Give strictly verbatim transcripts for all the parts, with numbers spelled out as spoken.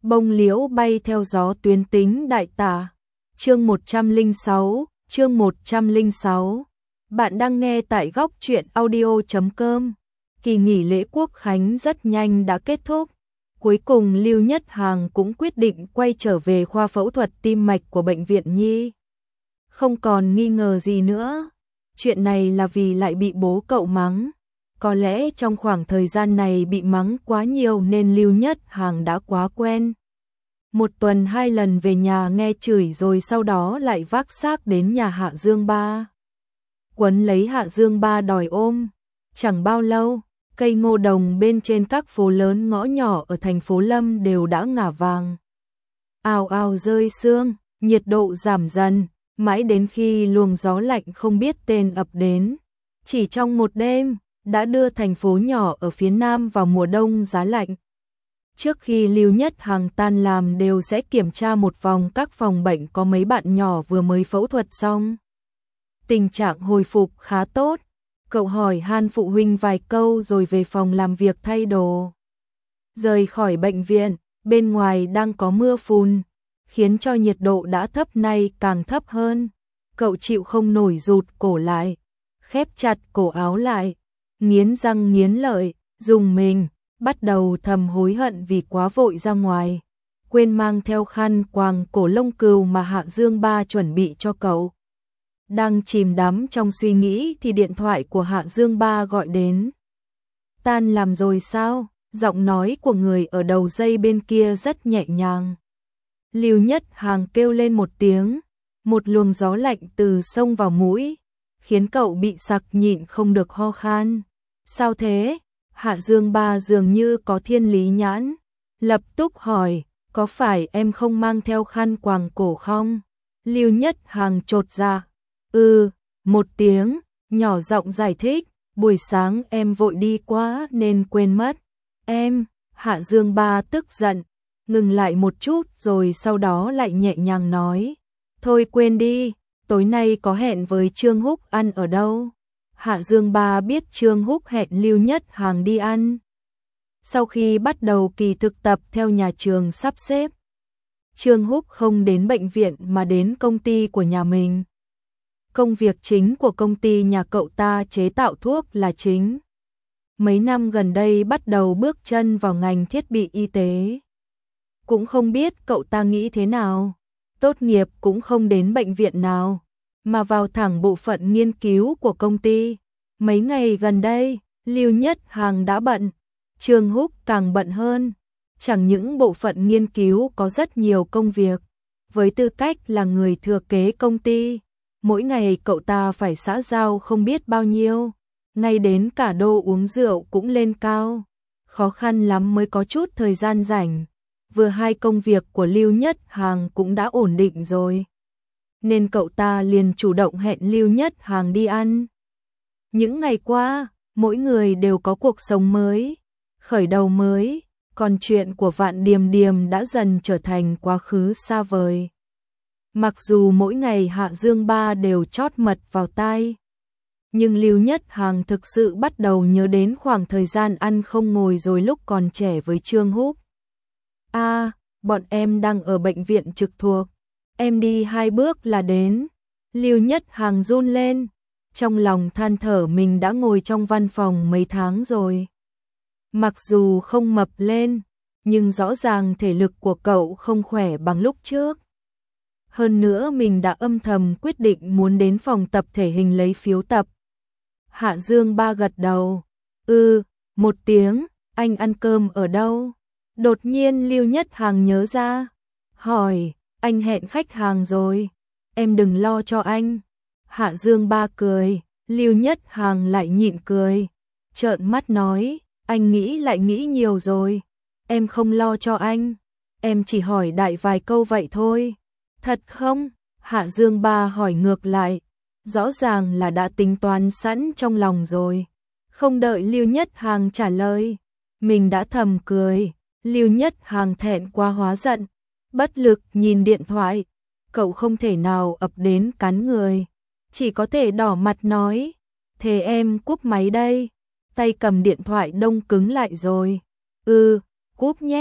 Bông liễu bay theo gió tuyến tính đại tả. Chương một trăm lẻ sáu, chương một trăm lẻ sáu. Bạn đang nghe tại góc truyện audio chấm com. Kỳ nghỉ lễ Quốc khánh rất nhanh đã kết thúc. Cuối cùng Lưu Nhất Hàng cũng quyết định quay trở về khoa phẫu thuật tim mạch của bệnh viện Nhi. Không còn nghi ngờ gì nữa. Chuyện này là vì lại bị bố cậu mắng. Có lẽ trong khoảng thời gian này bị mắng quá nhiều nên Lưu Nhất Hàng đã quá quen. Một tuần hai lần về nhà nghe chửi rồi sau đó lại vác xác đến nhà Hạ Dương Ba. Quấn lấy Hạ Dương Ba đòi ôm. Chẳng bao lâu, cây ngô đồng bên trên các phố lớn ngõ nhỏ ở thành phố Lâm đều đã ngả vàng. Ào ào rơi sương, nhiệt độ giảm dần, mãi đến khi luồng gió lạnh không biết tên ập đến. Chỉ trong một đêm, đã đưa thành phố nhỏ ở phía Nam vào mùa đông giá lạnh. Trước khi Lưu Nhất Hàng tan làm đều sẽ kiểm tra một vòng các phòng bệnh có mấy bạn nhỏ vừa mới phẫu thuật xong. Tình trạng hồi phục khá tốt. Cậu hỏi han phụ huynh vài câu rồi về phòng làm việc thay đồ. Rời khỏi bệnh viện, bên ngoài đang có mưa phùn, khiến cho nhiệt độ đã thấp nay càng thấp hơn. Cậu chịu không nổi rụt cổ lại, khép chặt cổ áo lại, nghiến răng nghiến lợi, dùng mình, bắt đầu thầm hối hận vì quá vội ra ngoài, quên mang theo khăn quàng cổ lông cừu mà Hạ Dương Ba chuẩn bị cho cậu. Đang chìm đắm trong suy nghĩ thì điện thoại của Hạ Dương Ba gọi đến. Tan làm rồi sao? Giọng nói của người ở đầu dây bên kia rất nhẹ nhàng. Lưu Nhất Hàng kêu lên một tiếng, một luồng gió lạnh từ sông vào mũi, khiến cậu bị sặc nhịn không được ho khan. Sao thế? Hạ Dương Ba dường như có thiên lý nhãn, lập tức hỏi, có phải em không mang theo khăn quàng cổ không? Lưu Nhất Hàng chột dạ. Ừ, một tiếng, nhỏ giọng giải thích, buổi sáng em vội đi quá nên quên mất. Em, Hạ Dương Ba tức giận, ngừng lại một chút rồi sau đó lại nhẹ nhàng nói, thôi quên đi, tối nay có hẹn với Trương Húc ăn ở đâu? Hạ Dương Ba biết Trương Húc hẹn Lưu Nhất Hàng đi ăn. Sau khi bắt đầu kỳ thực tập theo nhà trường sắp xếp, Trương Húc không đến bệnh viện mà đến công ty của nhà mình. Công việc chính của công ty nhà cậu ta chế tạo thuốc là chính. Mấy năm gần đây bắt đầu bước chân vào ngành thiết bị y tế. Cũng không biết cậu ta nghĩ thế nào. Tốt nghiệp cũng không đến bệnh viện nào, mà vào thẳng bộ phận nghiên cứu của công ty. Mấy ngày gần đây, Lưu Nhất Hàng đã bận, Trương Húc càng bận hơn. Chẳng những bộ phận nghiên cứu có rất nhiều công việc, với tư cách là người thừa kế công ty, mỗi ngày cậu ta phải xã giao không biết bao nhiêu, ngay đến cả đô uống rượu cũng lên cao. Khó khăn lắm mới có chút thời gian rảnh. Vừa hai công việc của Lưu Nhất Hàng cũng đã ổn định rồi, nên cậu ta liền chủ động hẹn Lưu Nhất Hàng đi ăn. Những ngày qua, mỗi người đều có cuộc sống mới, khởi đầu mới, còn chuyện của Vạn Điềm Điềm đã dần trở thành quá khứ xa vời. Mặc dù mỗi ngày Hạ Dương Ba đều chót mật vào tai, nhưng Lưu Nhất Hàng thực sự bắt đầu nhớ đến khoảng thời gian ăn không ngồi rồi lúc còn trẻ với Trương Húc. A, à, bọn em đang ở bệnh viện trực thuộc, em đi hai bước là đến. Lưu Nhất Hàng run lên, trong lòng than thở mình đã ngồi trong văn phòng mấy tháng rồi. Mặc dù không mập lên, nhưng rõ ràng thể lực của cậu không khỏe bằng lúc trước. Hơn nữa mình đã âm thầm quyết định muốn đến phòng tập thể hình lấy phiếu tập. Hạ Dương Ba gật đầu. Ừ, một tiếng, anh ăn cơm ở đâu? Đột nhiên Lưu Nhất Hàng nhớ ra, hỏi, anh hẹn khách hàng rồi, em đừng lo cho anh. Hạ Dương Ba cười, Lưu Nhất Hàng lại nhịn cười, trợn mắt nói, anh nghĩ lại nghĩ nhiều rồi, em không lo cho anh, em chỉ hỏi đại vài câu vậy thôi. Thật không? Hạ Dương Ba hỏi ngược lại, rõ ràng là đã tính toán sẵn trong lòng rồi. Không đợi Lưu Nhất Hàng trả lời, mình đã thầm cười. Lưu Nhất Hàng thẹn quá hóa giận, bất lực nhìn điện thoại, cậu không thể nào ập đến cắn người, chỉ có thể đỏ mặt nói, thế em cúp máy đây. Tay cầm điện thoại đông cứng lại rồi. Ừ, cúp nhé.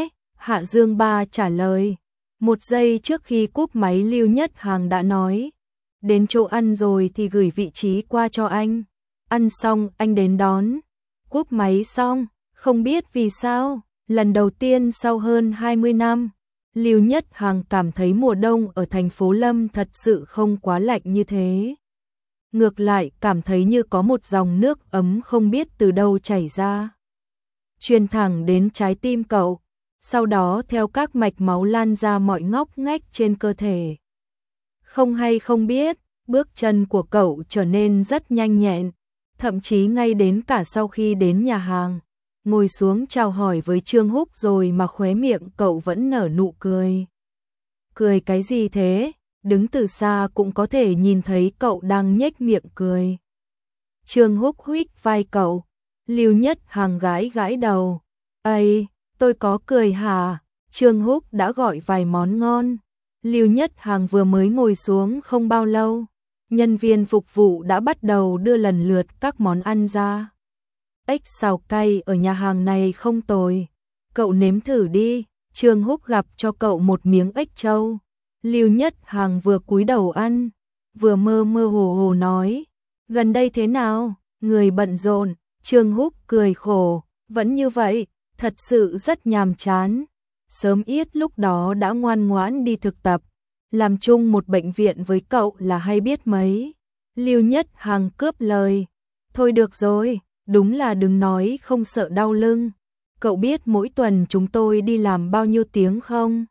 Hạ Dương Ba trả lời. Một giây trước khi cúp máy Lưu Nhất Hàng đã nói. Đến chỗ ăn rồi thì gửi vị trí qua cho anh. Ăn xong anh đến đón. Cúp máy xong, không biết vì sao, lần đầu tiên sau hơn hai mươi năm, Lưu Nhất Hàng cảm thấy mùa đông ở thành phố Lâm thật sự không quá lạnh như thế. Ngược lại cảm thấy như có một dòng nước ấm không biết từ đâu chảy ra. Truyền thẳng đến trái tim cậu, sau đó theo các mạch máu lan ra mọi ngóc ngách trên cơ thể. Không hay không biết, bước chân của cậu trở nên rất nhanh nhẹn, thậm chí ngay đến cả sau khi đến nhà hàng, ngồi xuống chào hỏi với Trương Húc rồi mà khóe miệng cậu vẫn nở nụ cười. Cười cái gì thế? Đứng từ xa cũng có thể nhìn thấy cậu đang nhếch miệng cười. Trương Húc huých vai cậu, Lưu Nhất Hàng gãi gãi đầu. Ây, tôi có cười hả? Trương Húc đã gọi vài món ngon. Lưu Nhất Hàng vừa mới ngồi xuống không bao lâu, nhân viên phục vụ đã bắt đầu đưa lần lượt các món ăn ra. Ếch xào cay ở nhà hàng này không tồi, cậu nếm thử đi. Trương Húc gặp cho cậu một miếng ếch trâu. Lưu Nhất Hàng vừa cúi đầu ăn, vừa mơ mơ hồ hồ nói, gần đây thế nào, người bận rộn. Trương Húc cười khổ, vẫn như vậy, thật sự rất nhàm chán. Sớm ít lúc đó đã ngoan ngoãn đi thực tập, làm chung một bệnh viện với cậu là hay biết mấy. Lưu Nhất Hàng cướp lời, thôi được rồi, đúng là đừng nói không sợ đau lưng. Cậu biết mỗi tuần chúng tôi đi làm bao nhiêu tiếng không?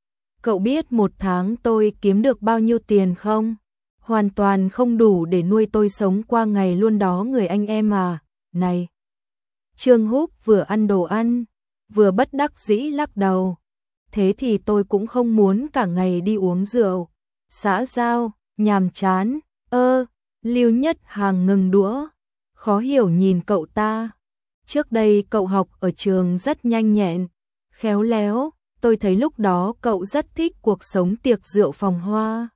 Cậu biết một tháng tôi kiếm được bao nhiêu tiền không? Hoàn toàn không đủ để nuôi tôi sống qua ngày luôn đó người anh em à. Này! Trương Húc vừa ăn đồ ăn, vừa bất đắc dĩ lắc đầu. Thế thì tôi cũng không muốn cả ngày đi uống rượu. Xã giao, nhàm chán. Ơ, Lưu Nhất Hàng ngừng đũa, khó hiểu nhìn cậu ta. Trước đây cậu học ở trường rất nhanh nhẹn, khéo léo. Tôi thấy lúc đó cậu rất thích cuộc sống tiệc rượu phòng hoa.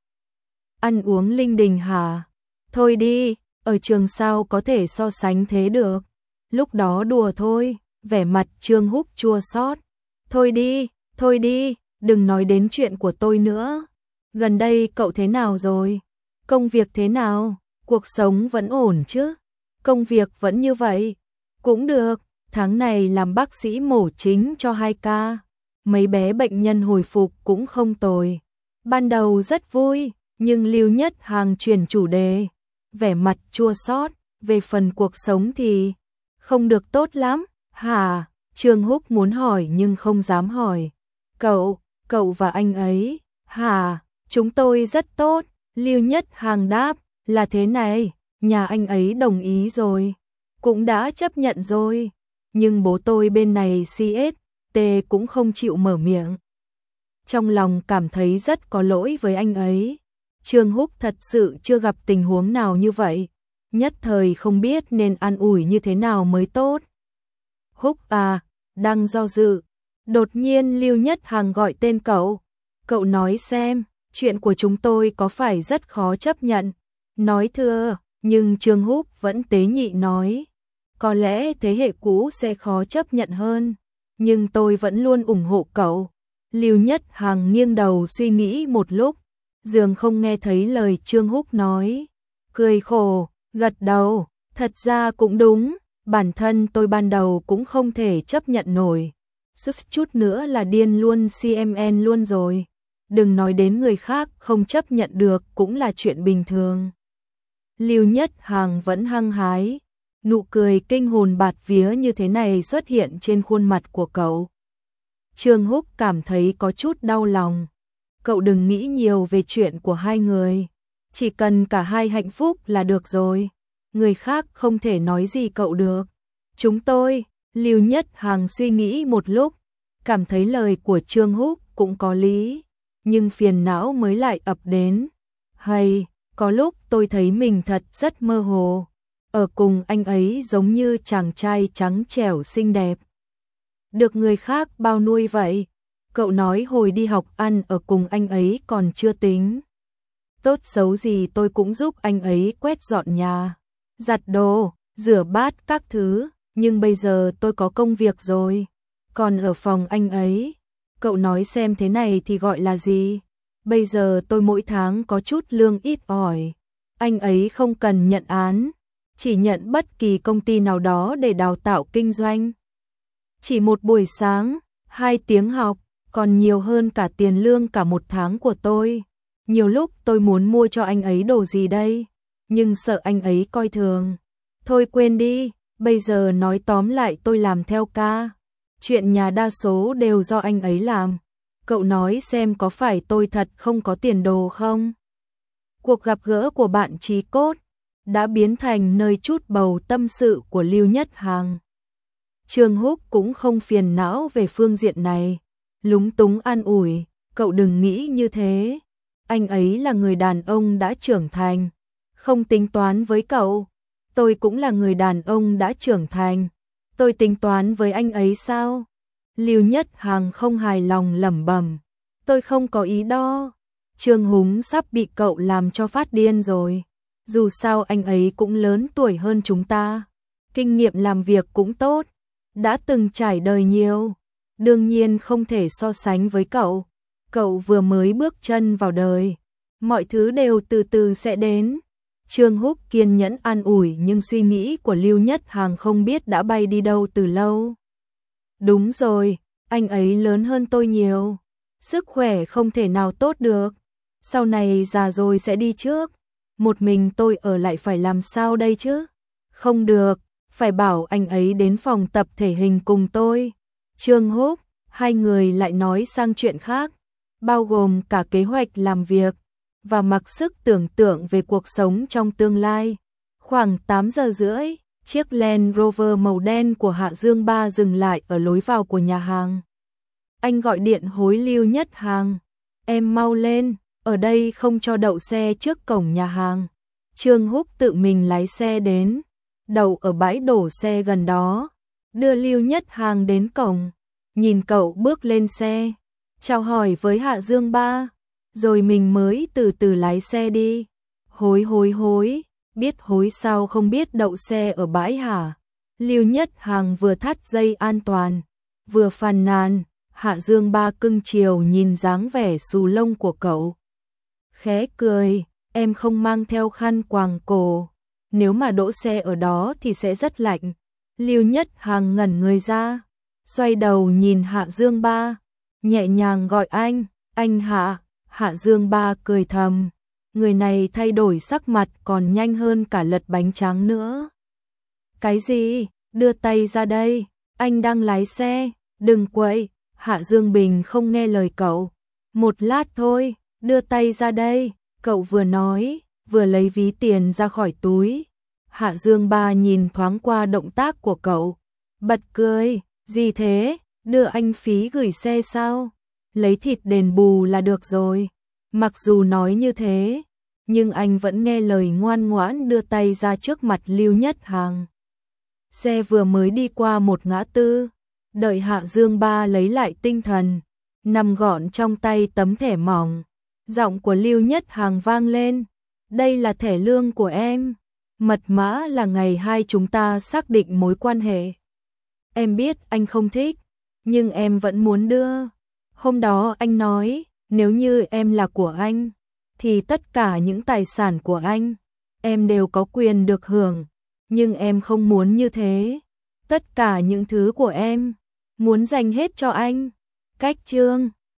Ăn uống linh đình hả? Thôi đi, ở trường sao có thể so sánh thế được. Lúc đó đùa thôi, vẻ mặt Trương Húc chua xót. Thôi đi, thôi đi, đừng nói đến chuyện của tôi nữa. Gần đây cậu thế nào rồi? Công việc thế nào? Cuộc sống vẫn ổn chứ? Công việc vẫn như vậy? Cũng được, tháng này làm bác sĩ mổ chính cho hai ca. Mấy bé bệnh nhân hồi phục cũng không tồi. Ban đầu rất vui, nhưng Lưu Nhất Hàng chuyển chủ đề, vẻ mặt chua xót, về phần cuộc sống thì không được tốt lắm. Hả? Trương Húc muốn hỏi nhưng không dám hỏi. Cậu, cậu và anh ấy, hả? Chúng tôi rất tốt. Lưu Nhất Hàng đáp, là thế này, nhà anh ấy đồng ý rồi, cũng đã chấp nhận rồi, nhưng bố tôi bên này xê ét tê cũng không chịu mở miệng. Trong lòng cảm thấy rất có lỗi với anh ấy. Trương Húc thật sự chưa gặp tình huống nào như vậy, nhất thời không biết nên an ủi như thế nào mới tốt. Húc à, đang do dự. Đột nhiên Lưu Nhất Hàng gọi tên cậu. Cậu nói xem, chuyện của chúng tôi có phải rất khó chấp nhận? Nói thưa, nhưng Trương Húc vẫn tế nhị nói. Có lẽ thế hệ cũ sẽ khó chấp nhận hơn, nhưng tôi vẫn luôn ủng hộ cậu. Lưu Nhất Hàng nghiêng đầu suy nghĩ một lúc, dường không nghe thấy lời Trương Húc nói. Cười khổ, gật đầu, thật ra cũng đúng, bản thân tôi ban đầu cũng không thể chấp nhận nổi. Sức chút nữa là điên luôn xê em en luôn rồi. Đừng nói đến người khác không chấp nhận được cũng là chuyện bình thường. Lưu Nhất Hàng vẫn hăng hái, nụ cười kinh hồn bạt vía như thế này xuất hiện trên khuôn mặt của cậu. Trương Húc cảm thấy có chút đau lòng. Cậu đừng nghĩ nhiều về chuyện của hai người, chỉ cần cả hai hạnh phúc là được rồi. Người khác không thể nói gì cậu được. Chúng tôi, Lưu Nhất Hàng suy nghĩ một lúc, cảm thấy lời của Trương Húc cũng có lý, nhưng phiền não mới lại ập đến. Hay, có lúc tôi thấy mình thật rất mơ hồ, ở cùng anh ấy giống như chàng trai trắng trẻo xinh đẹp, được người khác bao nuôi vậy. Cậu nói hồi đi học ăn ở cùng anh ấy còn chưa tính. Tốt xấu gì tôi cũng giúp anh ấy quét dọn nhà, giặt đồ, rửa bát các thứ, nhưng bây giờ tôi có công việc rồi, còn ở phòng anh ấy, Cậu nói xem thế này thì gọi là gì? Bây giờ tôi mỗi tháng có chút lương ít ỏi. Anh ấy không cần nhận án, chỉ nhận bất kỳ công ty nào đó để đào tạo kinh doanh. Chỉ một buổi sáng, hai tiếng học, còn nhiều hơn cả tiền lương cả một tháng của tôi. Nhiều lúc tôi muốn mua cho anh ấy đồ gì đây, nhưng sợ anh ấy coi thường. Thôi quên đi, bây giờ nói tóm lại tôi làm theo ca. Chuyện nhà đa số đều do anh ấy làm. Cậu nói xem có phải tôi thật không có tiền đồ không? Cuộc gặp gỡ của bạn Chí Cốt đã biến thành nơi trút bầu tâm sự của Lưu Nhất Hằng. Trương Húc cũng không phiền não về phương diện này, lúng túng an ủi, cậu đừng nghĩ như thế. Anh ấy là người đàn ông đã trưởng thành, không tính toán với cậu. Tôi cũng là người đàn ông đã trưởng thành, tôi tính toán với anh ấy sao? Lưu Nhất Hằng không hài lòng lẩm bẩm, tôi không có ý đó. Trương Húng sắp bị cậu làm cho phát điên rồi. Dù sao anh ấy cũng lớn tuổi hơn chúng ta, kinh nghiệm làm việc cũng tốt, đã từng trải đời nhiều, đương nhiên không thể so sánh với cậu. Cậu vừa mới bước chân vào đời, mọi thứ đều từ từ sẽ đến. Trương Húc kiên nhẫn an ủi, nhưng suy nghĩ của Lưu Nhất Hằng không biết đã bay đi đâu từ lâu. Đúng rồi, anh ấy lớn hơn tôi nhiều, sức khỏe không thể nào tốt được, sau này già rồi sẽ đi trước, một mình tôi ở lại phải làm sao đây chứ? Không được, phải bảo anh ấy đến phòng tập thể hình cùng tôi. Trương Húc, hai người lại nói sang chuyện khác, bao gồm cả kế hoạch làm việc và mặc sức tưởng tượng về cuộc sống trong tương lai. Khoảng tám giờ rưỡi, chiếc Land Rover màu đen của Hạ Dương Ba dừng lại ở lối vào của nhà hàng. Anh gọi điện hối Lưu Nhất Hằng, em mau lên, ở đây không cho đậu xe trước cổng nhà hàng. Trương Húc tự mình lái xe đến, đậu ở bãi đổ xe gần đó, đưa Lưu Nhất Hằng đến cổng, nhìn cậu bước lên xe, chào hỏi với Hạ Dương Ba, rồi mình mới từ từ lái xe đi. Hối hối hối, biết hối sao không biết đậu xe ở bãi hả? Lưu Nhất Hằng vừa thắt dây an toàn, vừa phàn nàn. Hạ Dương Ba cưng chiều nhìn dáng vẻ xù lông của cậu, khẽ cười, em không mang theo khăn quàng cổ, nếu mà đỗ xe ở đó thì sẽ rất lạnh. Lưu Nhất Hằng ngẩn người ra, xoay đầu nhìn Hạ Dương Ba, nhẹ nhàng gọi anh, anh Hạ. Hạ Dương Ba cười thầm, người này thay đổi sắc mặt còn nhanh hơn cả lật bánh tráng nữa. Cái gì? Đưa tay ra đây, anh đang lái xe, đừng quậy. Hạ Dương Bình không nghe lời cậu. Một lát thôi, đưa tay ra đây, cậu vừa nói, vừa lấy ví tiền ra khỏi túi. Hạ Dương Ba nhìn thoáng qua động tác của cậu, bật cười, gì thế, đưa anh phí gửi xe sao? Lấy thịt đền bù là được rồi. Mặc dù nói như thế, nhưng anh vẫn nghe lời ngoan ngoãn đưa tay ra trước mặt Lưu Nhất Hằng. Xe vừa mới đi qua một ngã tư, đợi Hạ Dương Ba lấy lại tinh thần, nằm gọn trong tay tấm thẻ mỏng. Giọng của Lưu Nhất Hằng vang lên, đây là thẻ lương của em, mật mã là ngày hai chúng ta xác định mối quan hệ. Em biết anh không thích, nhưng em vẫn muốn đưa. Hôm đó anh nói, nếu như em là của anh, thì tất cả những tài sản của anh, em đều có quyền được hưởng, nhưng em không muốn như thế. Tất cả những thứ của em, muốn dành hết cho anh. Cách chương